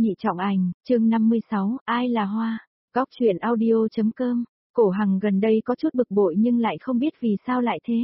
nhị trọng ảnh, chương 56, ai là Hoa, góc chuyện audio.com, Cổ Hằng gần đây có chút bực bội nhưng lại không biết vì sao lại thế.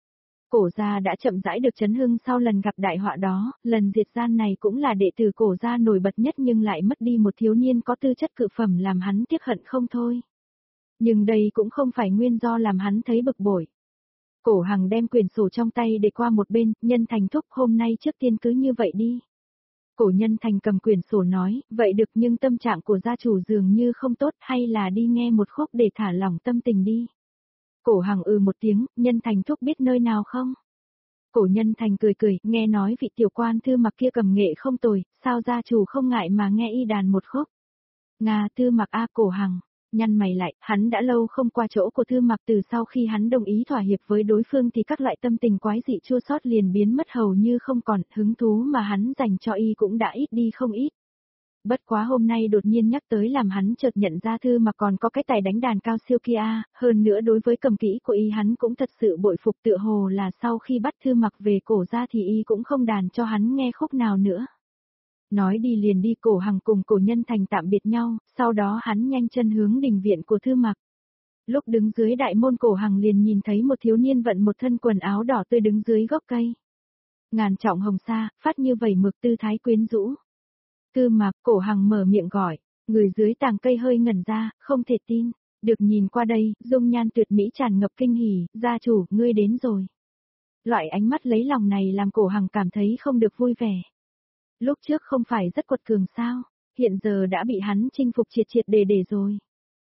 Cổ gia đã chậm rãi được chấn hưng sau lần gặp đại họa đó, lần diệt gian này cũng là đệ tử cổ gia nổi bật nhất nhưng lại mất đi một thiếu niên có tư chất cự phẩm làm hắn tiếc hận không thôi. Nhưng đây cũng không phải nguyên do làm hắn thấy bực bội. Cổ Hằng đem quyển sổ trong tay để qua một bên, Nhân Thành thúc hôm nay trước tiên cứ như vậy đi. Cổ Nhân Thành cầm quyển sổ nói, vậy được nhưng tâm trạng của gia chủ dường như không tốt hay là đi nghe một khúc để thả lỏng tâm tình đi. Cổ Hằng một tiếng, Nhân Thành thúc biết nơi nào không? Cổ Nhân Thành cười cười, nghe nói vị tiểu quan Thư Mặc kia cầm nghệ không tồi, sao gia chủ không ngại mà nghe y đàn một khúc? Nga Thư Mặc a. Cổ Hằng nhăn mày lại, hắn đã lâu không qua chỗ của Thư Mặc, từ sau khi hắn đồng ý thỏa hiệp với đối phương thì các loại tâm tình quái dị chua xót liền biến mất hầu như không còn, hứng thú mà hắn dành cho y cũng đã ít đi không ít. Bất quá hôm nay đột nhiên nhắc tới làm hắn chợt nhận ra Thư Mặc còn có cái tài đánh đàn cao siêu kia, hơn nữa đối với cầm kỹ của y hắn cũng thật sự bội phục, tựa hồ là sau khi bắt Thư Mặc về cổ ra thì y cũng không đàn cho hắn nghe khúc nào nữa. Nói đi liền đi, Cổ Hằng cùng Cổ Nhân Thành tạm biệt nhau, sau đó hắn nhanh chân hướng đình viện của Thư Mặc. Lúc đứng dưới đại môn, Cổ Hằng liền nhìn thấy một thiếu niên vận một thân quần áo đỏ tươi đứng dưới gốc cây. Ngàn trọng hồng sa, phát như vẩy mực, tư thái quyến rũ. Thư Mặc, Cổ Hằng mở miệng gọi, người dưới tàng cây hơi ngẩn ra, không thể tin, được nhìn qua đây, dung nhan tuyệt mỹ tràn ngập kinh hỉ, gia chủ, ngươi đến rồi. Loại ánh mắt lấy lòng này làm Cổ Hằng cảm thấy không được vui vẻ. Lúc trước không phải rất quật cường sao, hiện giờ đã bị hắn chinh phục triệt triệt để rồi.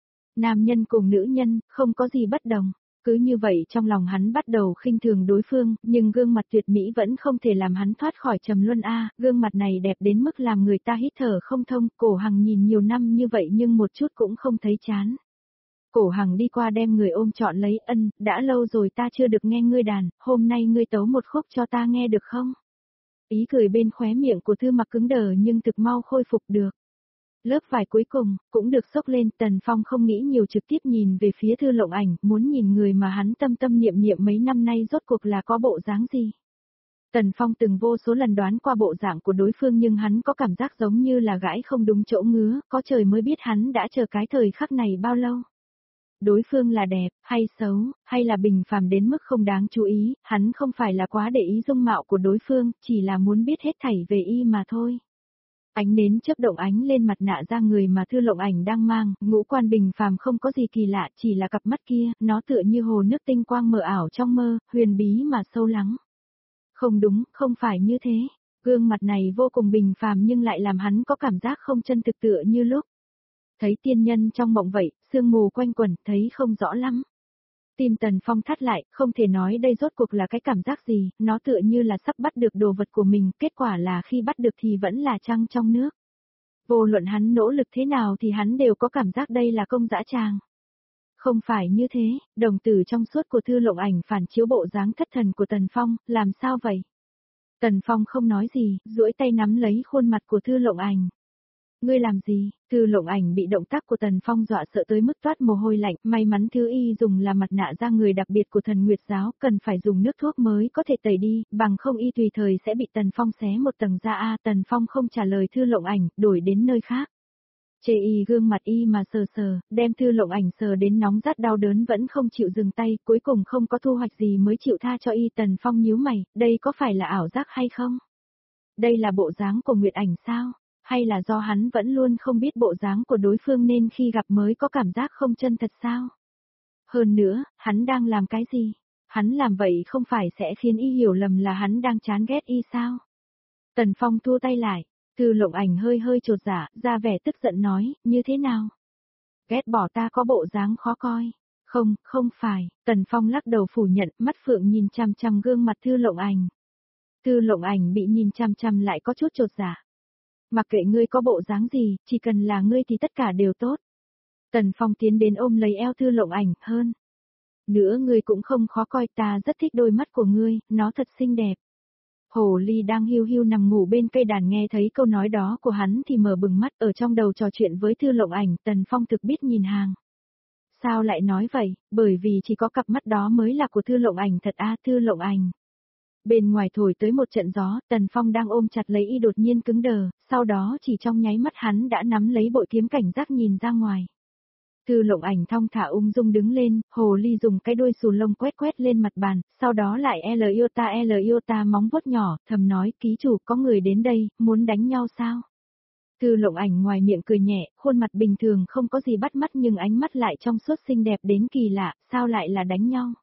Nam nhân cùng nữ nhân, không có gì bất đồng. Cứ như vậy trong lòng hắn bắt đầu khinh thường đối phương, nhưng gương mặt tuyệt mỹ vẫn không thể làm hắn thoát khỏi trầm luân gương mặt này đẹp đến mức làm người ta hít thở không thông. Cổ Hằng nhìn nhiều năm như vậy nhưng một chút cũng không thấy chán. Cổ Hằng đi qua đem người ôm trọn lấy, đã lâu rồi ta chưa được nghe ngươi đàn, hôm nay ngươi tấu một khúc cho ta nghe được không? Ý cười bên khóe miệng của Thư Mặc cứng đờ nhưng thực mau khôi phục được. Lớp vải cuối cùng, cũng được xốc lên, Tần Phong không nghĩ nhiều trực tiếp nhìn về phía Thư Lộng Ảnh, muốn nhìn người mà hắn tâm tâm niệm niệm mấy năm nay rốt cuộc là có bộ dáng gì. Tần Phong từng vô số lần đoán qua bộ dạng của đối phương nhưng hắn có cảm giác giống như là gãi không đúng chỗ ngứa, có trời mới biết hắn đã chờ cái thời khắc này bao lâu. Đối phương là đẹp, hay xấu, hay là bình phàm đến mức không đáng chú ý, hắn không phải là quá để ý dung mạo của đối phương, chỉ là muốn biết hết thảy về y mà thôi. Ánh nến chớp động ánh lên mặt nạ da người mà Thư Lộng Ảnh đang mang, ngũ quan bình phàm không có gì kỳ lạ, chỉ là cặp mắt kia, nó tựa như hồ nước tinh quang mờ ảo trong mơ, huyền bí mà sâu lắng. Không đúng, không phải như thế, gương mặt này vô cùng bình phàm nhưng lại làm hắn có cảm giác không chân thực, tựa như lúc thấy tiên nhân trong mộng vậy, sương mù quanh quẩn, thấy không rõ lắm. Tim Tần Phong thắt lại, không thể nói đây rốt cuộc là cái cảm giác gì, nó tựa như là sắp bắt được đồ vật của mình, kết quả là khi bắt được thì vẫn là trăng trong nước. Vô luận hắn nỗ lực thế nào thì hắn đều có cảm giác đây là công dã tràng. Không phải như thế, đồng tử trong suốt của Thư Lộng Ảnh phản chiếu bộ dáng thất thần của Tần Phong, làm sao vậy? Tần Phong không nói gì, duỗi tay nắm lấy khuôn mặt của Thư Lộng Ảnh. Ngươi làm gì? Thư Lộng Ảnh bị động tác của Tần Phong dọa sợ tới mức toát mồ hôi lạnh, may mắn thứ y dùng là mặt nạ da người đặc biệt của Thần Nguyệt giáo, cần phải dùng nước thuốc mới có thể tẩy đi, bằng không y tùy thời sẽ bị Tần Phong xé một tầng da. Tần Phong không trả lời Thư Lộng Ảnh, đổi đến nơi khác. Chê y gương mặt y mà sờ, đem Thư Lộng Ảnh sờ đến nóng rát đau đớn vẫn không chịu dừng tay, cuối cùng không có thu hoạch gì mới chịu tha cho y. Tần Phong nhíu mày, đây có phải là ảo giác hay không? Đây là bộ dáng của Nguyệt Ảnh sao? Hay là do hắn vẫn luôn không biết bộ dáng của đối phương nên khi gặp mới có cảm giác không chân thật sao? Hơn nữa, hắn đang làm cái gì? Hắn làm vậy không phải sẽ khiến y hiểu lầm là hắn đang chán ghét y sao? Tần Phong thua tay lại, Thư Lộng Ảnh hơi chột dạ, ra vẻ tức giận nói, như thế nào? Ghét bỏ ta có bộ dáng khó coi. Không phải, Tần Phong lắc đầu phủ nhận, mắt phượng nhìn chằm chằm gương mặt Thư Lộng Ảnh. Thư Lộng Ảnh bị nhìn chằm chằm lại có chút chột dạ. Mặc kệ ngươi có bộ dáng gì, chỉ cần là ngươi thì tất cả đều tốt. Tần Phong tiến đến ôm lấy eo Thư Lộng Ảnh, hơn nữa ngươi cũng không khó coi, ta rất thích đôi mắt của ngươi, nó thật xinh đẹp. Hồ ly đang hiu hiu nằm ngủ bên cây đàn nghe thấy câu nói đó của hắn thì mở bừng mắt, ở trong đầu trò chuyện với Thư Lộng Ảnh. Tần Phong thực biết nhìn hàng. Sao lại nói vậy, bởi vì chỉ có cặp mắt đó mới là của Thư Lộng Ảnh thật. Thư Lộng Ảnh. Bên ngoài thổi tới một trận gió, Tần Phong đang ôm chặt lấy y đột nhiên cứng đờ, sau đó chỉ trong nháy mắt hắn đã nắm lấy bội kiếm cảnh giác nhìn ra ngoài. Thư Lộng Ảnh thong thả ung dung đứng lên, hồ ly dùng cái đuôi xù lông quét quét lên mặt bàn, sau đó lại L iota móng vuốt nhỏ, thầm nói, ký chủ có người đến đây, muốn đánh nhau sao? Thư Lộng Ảnh ngoài miệng cười nhẹ, khuôn mặt bình thường không có gì bắt mắt nhưng ánh mắt lại trong suốt xinh đẹp đến kỳ lạ, sao lại là đánh nhau?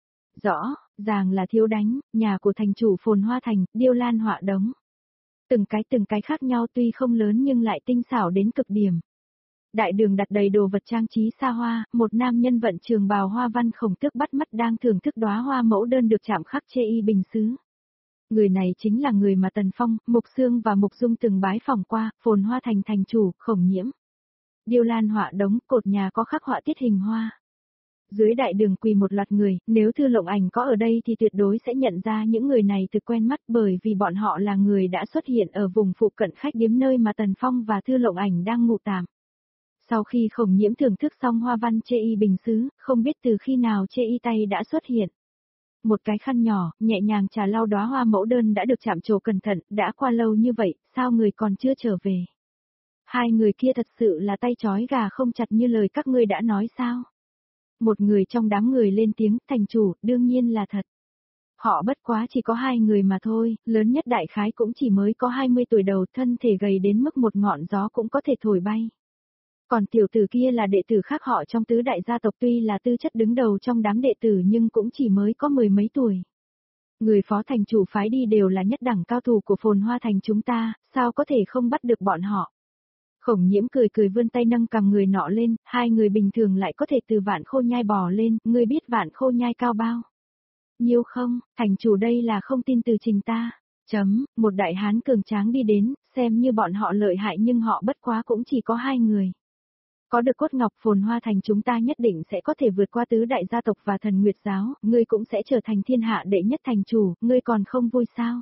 Rõ, ràng là thiếu đánh, nhà của thành chủ Phồn Hoa Thành, điêu lan họa đống. Từng cái khác nhau tuy không lớn nhưng lại tinh xảo đến cực điểm. Đại đường đặt đầy đồ vật trang trí xa hoa, một nam nhân vận trường bào hoa văn khổng tước bắt mắt đang thưởng thức đóa hoa mẫu đơn được chạm khắc chê y bình sứ. Người này chính là người mà Tần Phong, Mục Sương và Mục Dung từng bái phỏng qua, Phồn Hoa Thành thành chủ, Khổng Nhiễm. Điêu lan họa đống, cột nhà có khắc họa tiết hình hoa. Dưới đại đường quỳ một loạt người, nếu Thư Lộng Ảnh có ở đây thì tuyệt đối sẽ nhận ra những người này thực quen mắt bởi vì bọn họ là người đã xuất hiện ở vùng phụ cận khách điếm nơi mà Tần Phong và Thư Lộng Ảnh đang ngụ tạm. Sau khi Khổng Nhiễm thưởng thức xong hoa văn chê y bình sứ, không biết từ khi nào chê y tay đã xuất hiện. Một cái khăn nhỏ, nhẹ nhàng trà lau đóa hoa mẫu đơn đã được chạm trổ cẩn thận, đã qua lâu như vậy, sao người còn chưa trở về? Hai người kia thật sự là tay trói gà không chặt như lời các ngươi đã nói sao? Một người trong đám người lên tiếng, thành chủ, đương nhiên là thật. Họ bất quá chỉ có hai người mà thôi, lớn nhất đại khái cũng chỉ mới có 20 tuổi đầu, thân thể gầy đến mức một ngọn gió cũng có thể thổi bay. Còn tiểu tử kia là đệ tử khác họ trong tứ đại gia tộc tuy là tư chất đứng đầu trong đám đệ tử nhưng cũng chỉ mới có 10 mấy tuổi. Người phó thành chủ phái đi đều là nhất đẳng cao thủ của Phồn Hoa Thành chúng ta, sao có thể không bắt được bọn họ. Khổng Nhiễm cười cười vươn tay nâng cầm người nọ lên, hai người bình thường lại có thể từ Vạn Khô Nhai bò lên, ngươi biết Vạn Khô Nhai cao bao nhiêu không, thành chủ đây là không tin từ trình ta. Một đại hán cường tráng đi đến, xem như bọn họ lợi hại nhưng họ bất quá cũng chỉ có hai người. Có được cốt ngọc Phồn Hoa Thành chúng ta nhất định sẽ có thể vượt qua tứ đại gia tộc và Thần Nguyệt giáo, ngươi cũng sẽ trở thành thiên hạ đệ nhất thành chủ, ngươi còn không vui sao?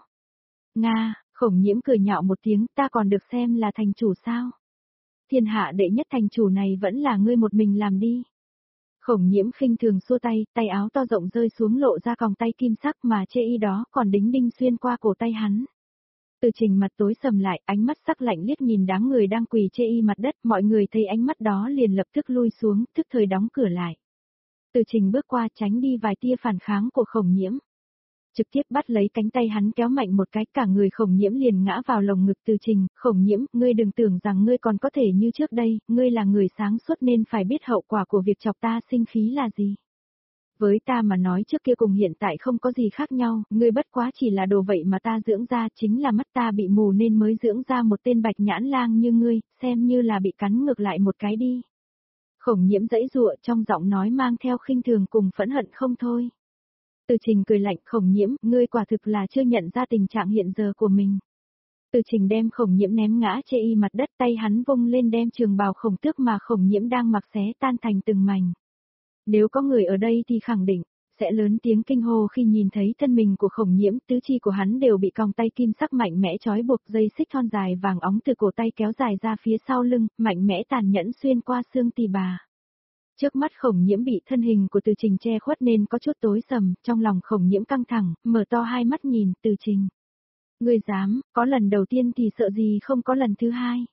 Nga, Khổng Nhiễm cười nhạo một tiếng, ta còn được xem là thành chủ sao? Thiên hạ đệ nhất thành chủ này vẫn là ngươi một mình làm đi. Khổng Nhiễm khinh thường xua tay, tay áo to rộng rơi xuống lộ ra còng tay kim sắc mà chê y đó còn đính đinh xuyên qua cổ tay hắn. Từ Trình mặt tối sầm lại, ánh mắt sắc lạnh liếc nhìn đám người đang quỳ chê y mặt đất, mọi người thấy ánh mắt đó liền lập tức lui xuống, tức thời đóng cửa lại. Từ Trình bước qua tránh đi vài tia phản kháng của Khổng Nhiễm. Trực tiếp bắt lấy cánh tay hắn kéo mạnh một cái, cả người Khổng Nhiễm liền ngã vào lồng ngực Từ Trình. Khổng Nhiễm, ngươi đừng tưởng rằng ngươi còn có thể như trước đây, ngươi là người sáng suốt nên phải biết hậu quả của việc chọc ta sinh khí là gì. Với ta mà nói trước kia cùng hiện tại không có gì khác nhau, ngươi bất quá chỉ là đồ vậy mà ta dưỡng ra, chính là mắt ta bị mù nên mới dưỡng ra một tên bạch nhãn lang như ngươi, xem như là bị cắn ngược lại một cái đi. Khổng Nhiễm giãy giụa trong giọng nói mang theo khinh thường cùng phẫn hận không thôi. Từ Trình cười lạnh, Khổng Nhiễm, ngươi quả thực là chưa nhận ra tình trạng hiện giờ của mình. Từ Trình đem Khổng Nhiễm ném ngã chê y mặt đất, tay hắn vung lên đem trường bào khổng tước mà Khổng Nhiễm đang mặc xé tan thành từng mảnh. Nếu có người ở đây thì khẳng định sẽ lớn tiếng kinh hô khi nhìn thấy thân mình của Khổng Nhiễm, tứ chi của hắn đều bị còng tay kim sắc mạnh mẽ trói buộc, dây xích thon dài vàng óng từ cổ tay kéo dài ra phía sau lưng, mạnh mẽ tàn nhẫn xuyên qua xương tỳ bà. Trước mắt Khổng Nhiễm bị thân hình của Từ Trình che khuất nên có chút tối sầm, trong lòng Khổng Nhiễm căng thẳng, mở to hai mắt nhìn Từ Trình. Ngươi dám, có lần đầu tiên thì sợ gì không có lần thứ hai.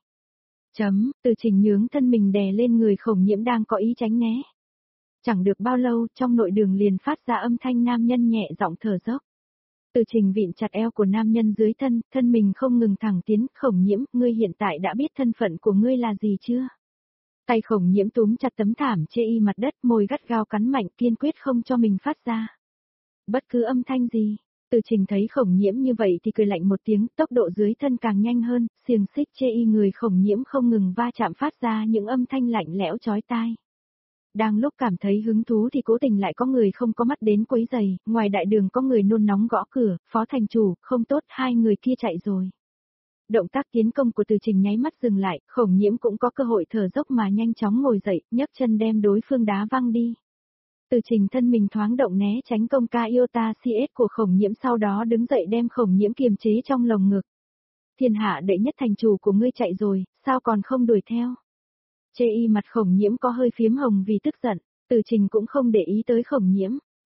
Từ Trình nhướng thân mình đè lên người Khổng Nhiễm đang có ý tránh né. Chẳng được bao lâu, trong nội đường liền phát ra âm thanh nam nhân nhẹ giọng thở dốc. Từ Trình vịn chặt eo của nam nhân dưới thân mình không ngừng thẳng tiến, Khổng Nhiễm, ngươi hiện tại đã biết thân phận của ngươi là gì chưa? Tay Khổng Nhiễm túm chặt tấm thảm chê y mặt đất, môi gắt gao cắn mạnh, kiên quyết không cho mình phát ra bất cứ âm thanh gì. Từ Trình thấy Khổng Nhiễm như vậy thì cười lạnh một tiếng, tốc độ dưới thân càng nhanh hơn, xiềng xích chê y người Khổng Nhiễm không ngừng va chạm phát ra những âm thanh lạnh lẽo chói tai. Đang lúc cảm thấy hứng thú thì cố tình lại có người không có mắt đến quấy giày, ngoài đại đường có người nôn nóng gõ cửa, phó thành chủ, không tốt, hai người kia chạy rồi. Động tác tiến công của Từ Trình nháy mắt dừng lại, Khổng Nhiễm cũng có cơ hội thở dốc mà nhanh chóng ngồi dậy, nhấc chân đem đối phương đá văng đi. Từ Trình thân mình thoáng động né tránh công ca iota CS của Khổng Nhiễm, sau đó đứng dậy đem Khổng Nhiễm kiềm chế trong lồng ngực. Thiên hạ đệ nhất thành chủ của ngươi chạy rồi, sao còn không đuổi theo? Chê y mặt Khổng Nhiễm có hơi phiếm hồng vì tức giận, Từ Trình cũng không để ý tới Khổng Nhiễm.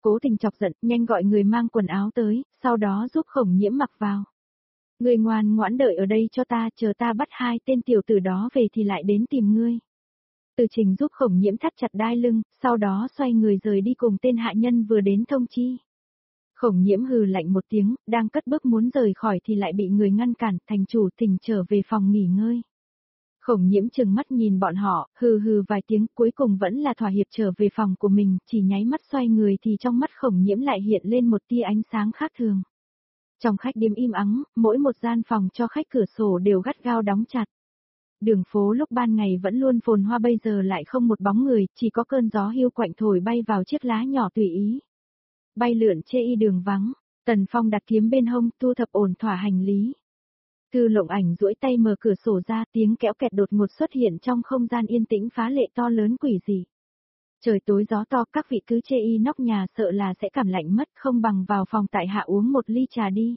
cố tình chọc giận, nhanh gọi người mang quần áo tới, sau đó giúp Khổng Nhiễm mặc vào. Ngươi ngoan ngoãn đợi ở đây cho ta, chờ ta bắt hai tên tiểu tử đó về thì lại đến tìm ngươi. Từ Trình giúp Khổng Nhiễm thắt chặt đai lưng, sau đó xoay người rời đi cùng tên hạ nhân vừa đến thông chi. Khổng Nhiễm hừ lạnh một tiếng, đang cất bước muốn rời khỏi thì lại bị người ngăn cản, thành chủ thỉnh trở về phòng nghỉ ngơi. Khổng Nhiễm trừng mắt nhìn bọn họ, hừ hừ vài tiếng, cuối cùng vẫn là thỏa hiệp trở về phòng của mình, chỉ nháy mắt xoay người thì trong mắt Khổng Nhiễm lại hiện lên một tia ánh sáng khác thường. Trong khách điếm im ắng, mỗi một gian phòng cho khách cửa sổ đều gắt gao đóng chặt. Đường phố lúc ban ngày vẫn luôn phồn hoa bây giờ lại không một bóng người, chỉ có cơn gió hiu quạnh thổi bay vào chiếc lá nhỏ tùy ý. Bay lượn chê y đường vắng, Tần Phong đặt kiếm bên hông, thu thập ổn thỏa hành lý. Thư Lộng Ảnh duỗi tay mở cửa sổ ra, tiếng kéo kẹt đột ngột xuất hiện trong không gian yên tĩnh phá lệ to lớn quỷ dị. Trời tối gió to, các vị cứ chê y nóc nhà sợ là sẽ cảm lạnh mất, không bằng vào phòng tại hạ uống một ly trà đi.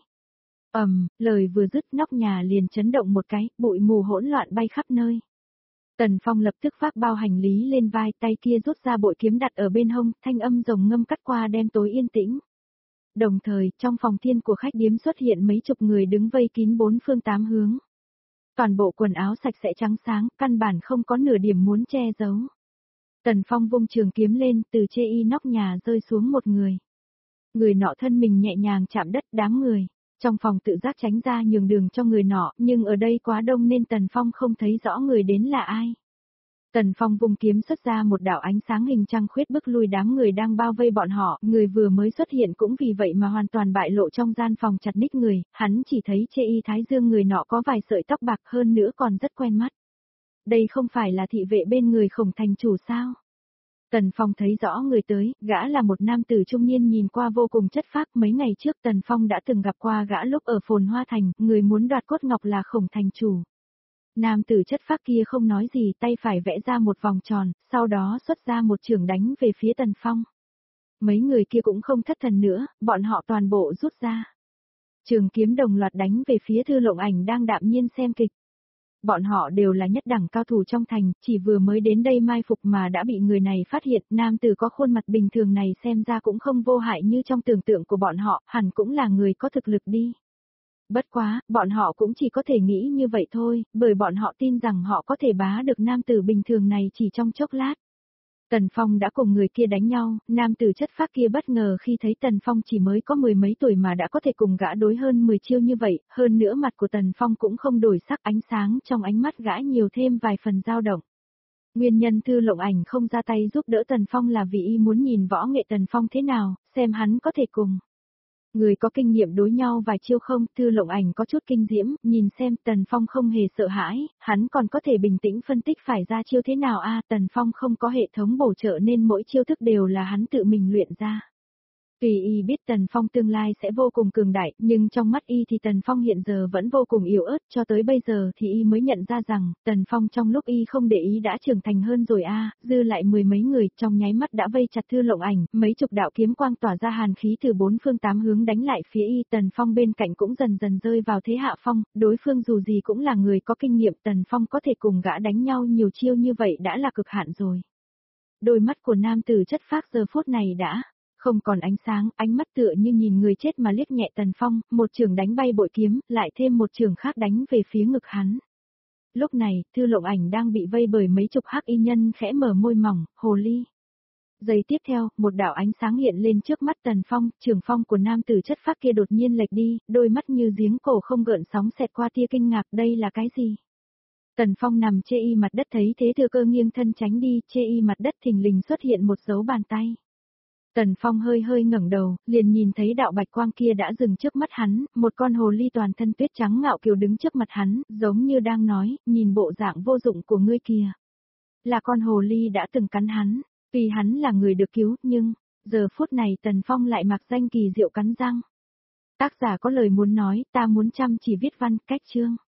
Lời vừa dứt nóc nhà liền chấn động một cái, bụi mù hỗn loạn bay khắp nơi. Tần Phong lập tức vác bao hành lý lên vai, tay kia rút ra bội kiếm đặt ở bên hông, thanh âm rồng ngâm cắt qua đêm tối yên tĩnh. Đồng thời, trong phòng thiên của khách điếm xuất hiện mấy chục người đứng vây kín bốn phương tám hướng. Toàn bộ quần áo sạch sẽ trắng sáng, căn bản không có nửa điểm muốn che giấu. Tần Phong vung trường kiếm lên, từ chê y nóc nhà rơi xuống một người. Người nọ thân mình nhẹ nhàng chạm đất, đám người. Trong phòng tự giác tránh ra nhường đường cho người nọ, nhưng ở đây quá đông nên Tần Phong không thấy rõ người đến là ai. Tần Phong vung kiếm xuất ra một đạo ánh sáng hình trăng khuyết bức lui đám người đang bao vây bọn họ, người vừa mới xuất hiện cũng vì vậy mà hoàn toàn bại lộ trong gian phòng chặt ních người, hắn chỉ thấy chê y thái dương người nọ có vài sợi tóc bạc hơn nữa còn rất quen mắt. Đây không phải là thị vệ bên người Khổng thành chủ sao? Tần Phong thấy rõ người tới, gã là một nam tử trung niên nhìn qua vô cùng chất phác, mấy ngày trước Tần Phong đã từng gặp qua gã lúc ở Phồn Hoa Thành, người muốn đoạt cốt ngọc là Khổng thành chủ. Nam tử chất phác kia không nói gì, tay phải vẽ ra một vòng tròn, sau đó xuất ra một chưởng đánh về phía Tần Phong. Mấy người kia cũng không thất thần nữa, bọn họ toàn bộ rút ra. Trường kiếm đồng loạt đánh về phía Thư Lộng Ảnh đang đạm nhiên xem kịch. Bọn họ đều là nhất đẳng cao thủ trong thành, chỉ vừa mới đến đây mai phục mà đã bị người này phát hiện, nam tử có khuôn mặt bình thường này xem ra cũng không vô hại như trong tưởng tượng của bọn họ, hẳn cũng là người có thực lực đi. Bất quá, bọn họ cũng chỉ có thể nghĩ như vậy thôi, bởi bọn họ tin rằng họ có thể bá được nam tử bình thường này chỉ trong chốc lát. Tần Phong đã cùng người kia đánh nhau, nam tử chất phác kia bất ngờ khi thấy Tần Phong chỉ mới có mười mấy tuổi mà đã có thể cùng gã đối hơn 10 chiêu như vậy, hơn nữa mặt của Tần Phong cũng không đổi sắc, ánh sáng trong ánh mắt gã nhiều thêm vài phần dao động. Nguyên nhân Thư Lộng Ảnh không ra tay giúp đỡ Tần Phong là vì y muốn nhìn võ nghệ Tần Phong thế nào, xem hắn có thể cùng người có kinh nghiệm đối nhau vài chiêu không. Thư Lộng Ảnh có chút kinh diễm, nhìn xem Tần Phong không hề sợ hãi, hắn còn có thể bình tĩnh phân tích phải ra chiêu thế nào Tần Phong không có hệ thống bổ trợ nên mỗi chiêu thức đều là hắn tự mình luyện ra. Tuy y biết Tần Phong tương lai sẽ vô cùng cường đại, nhưng trong mắt y thì Tần Phong hiện giờ vẫn vô cùng yếu ớt, cho tới bây giờ thì y mới nhận ra rằng, Tần Phong trong lúc y không để ý đã trưởng thành hơn rồi dư lại mười mấy người, trong nháy mắt đã vây chặt Thư Lộng Ảnh, mấy chục đạo kiếm quang tỏa ra hàn khí từ bốn phương tám hướng đánh lại phía y, Tần Phong bên cạnh cũng dần dần rơi vào thế hạ phong, đối phương dù gì cũng là người có kinh nghiệm, Tần Phong có thể cùng gã đánh nhau nhiều chiêu như vậy đã là cực hạn rồi. Đôi mắt của nam tử chất phác giờ phút này đã không còn ánh sáng, ánh mắt tựa như nhìn người chết mà liếc nhẹ Tần Phong, một chưởng đánh bay bội kiếm, lại thêm một chưởng khác đánh về phía ngực hắn. Lúc này, Thư Lộng Ảnh đang bị vây bởi mấy chục hắc y nhân khẽ mở môi mỏng, hồ ly. Giây tiếp theo, một đạo ánh sáng hiện lên trước mắt Tần Phong, chưởng phong của nam tử chất phác kia đột nhiên lệch đi, đôi mắt như giếng cổ không gợn sóng xẹt qua tia kinh ngạc, đây là cái gì? Tần Phong nằm chê y mặt đất thấy thế thừa cơ nghiêng thân tránh đi, chê y mặt đất thình lình xuất hiện một dấu bàn tay. Tần Phong hơi hơi ngẩng đầu, liền nhìn thấy đạo bạch quang kia đã dừng trước mắt hắn, một con hồ ly toàn thân tuyết trắng ngạo kiều đứng trước mặt hắn, giống như đang nói, nhìn bộ dạng vô dụng của ngươi kìa. Là con hồ ly đã từng cắn hắn, tuy hắn là người được cứu, nhưng, giờ phút này Tần Phong lại mặc danh kỳ diệu cắn răng. Tác giả có lời muốn nói, ta muốn chăm chỉ viết văn, cách chương.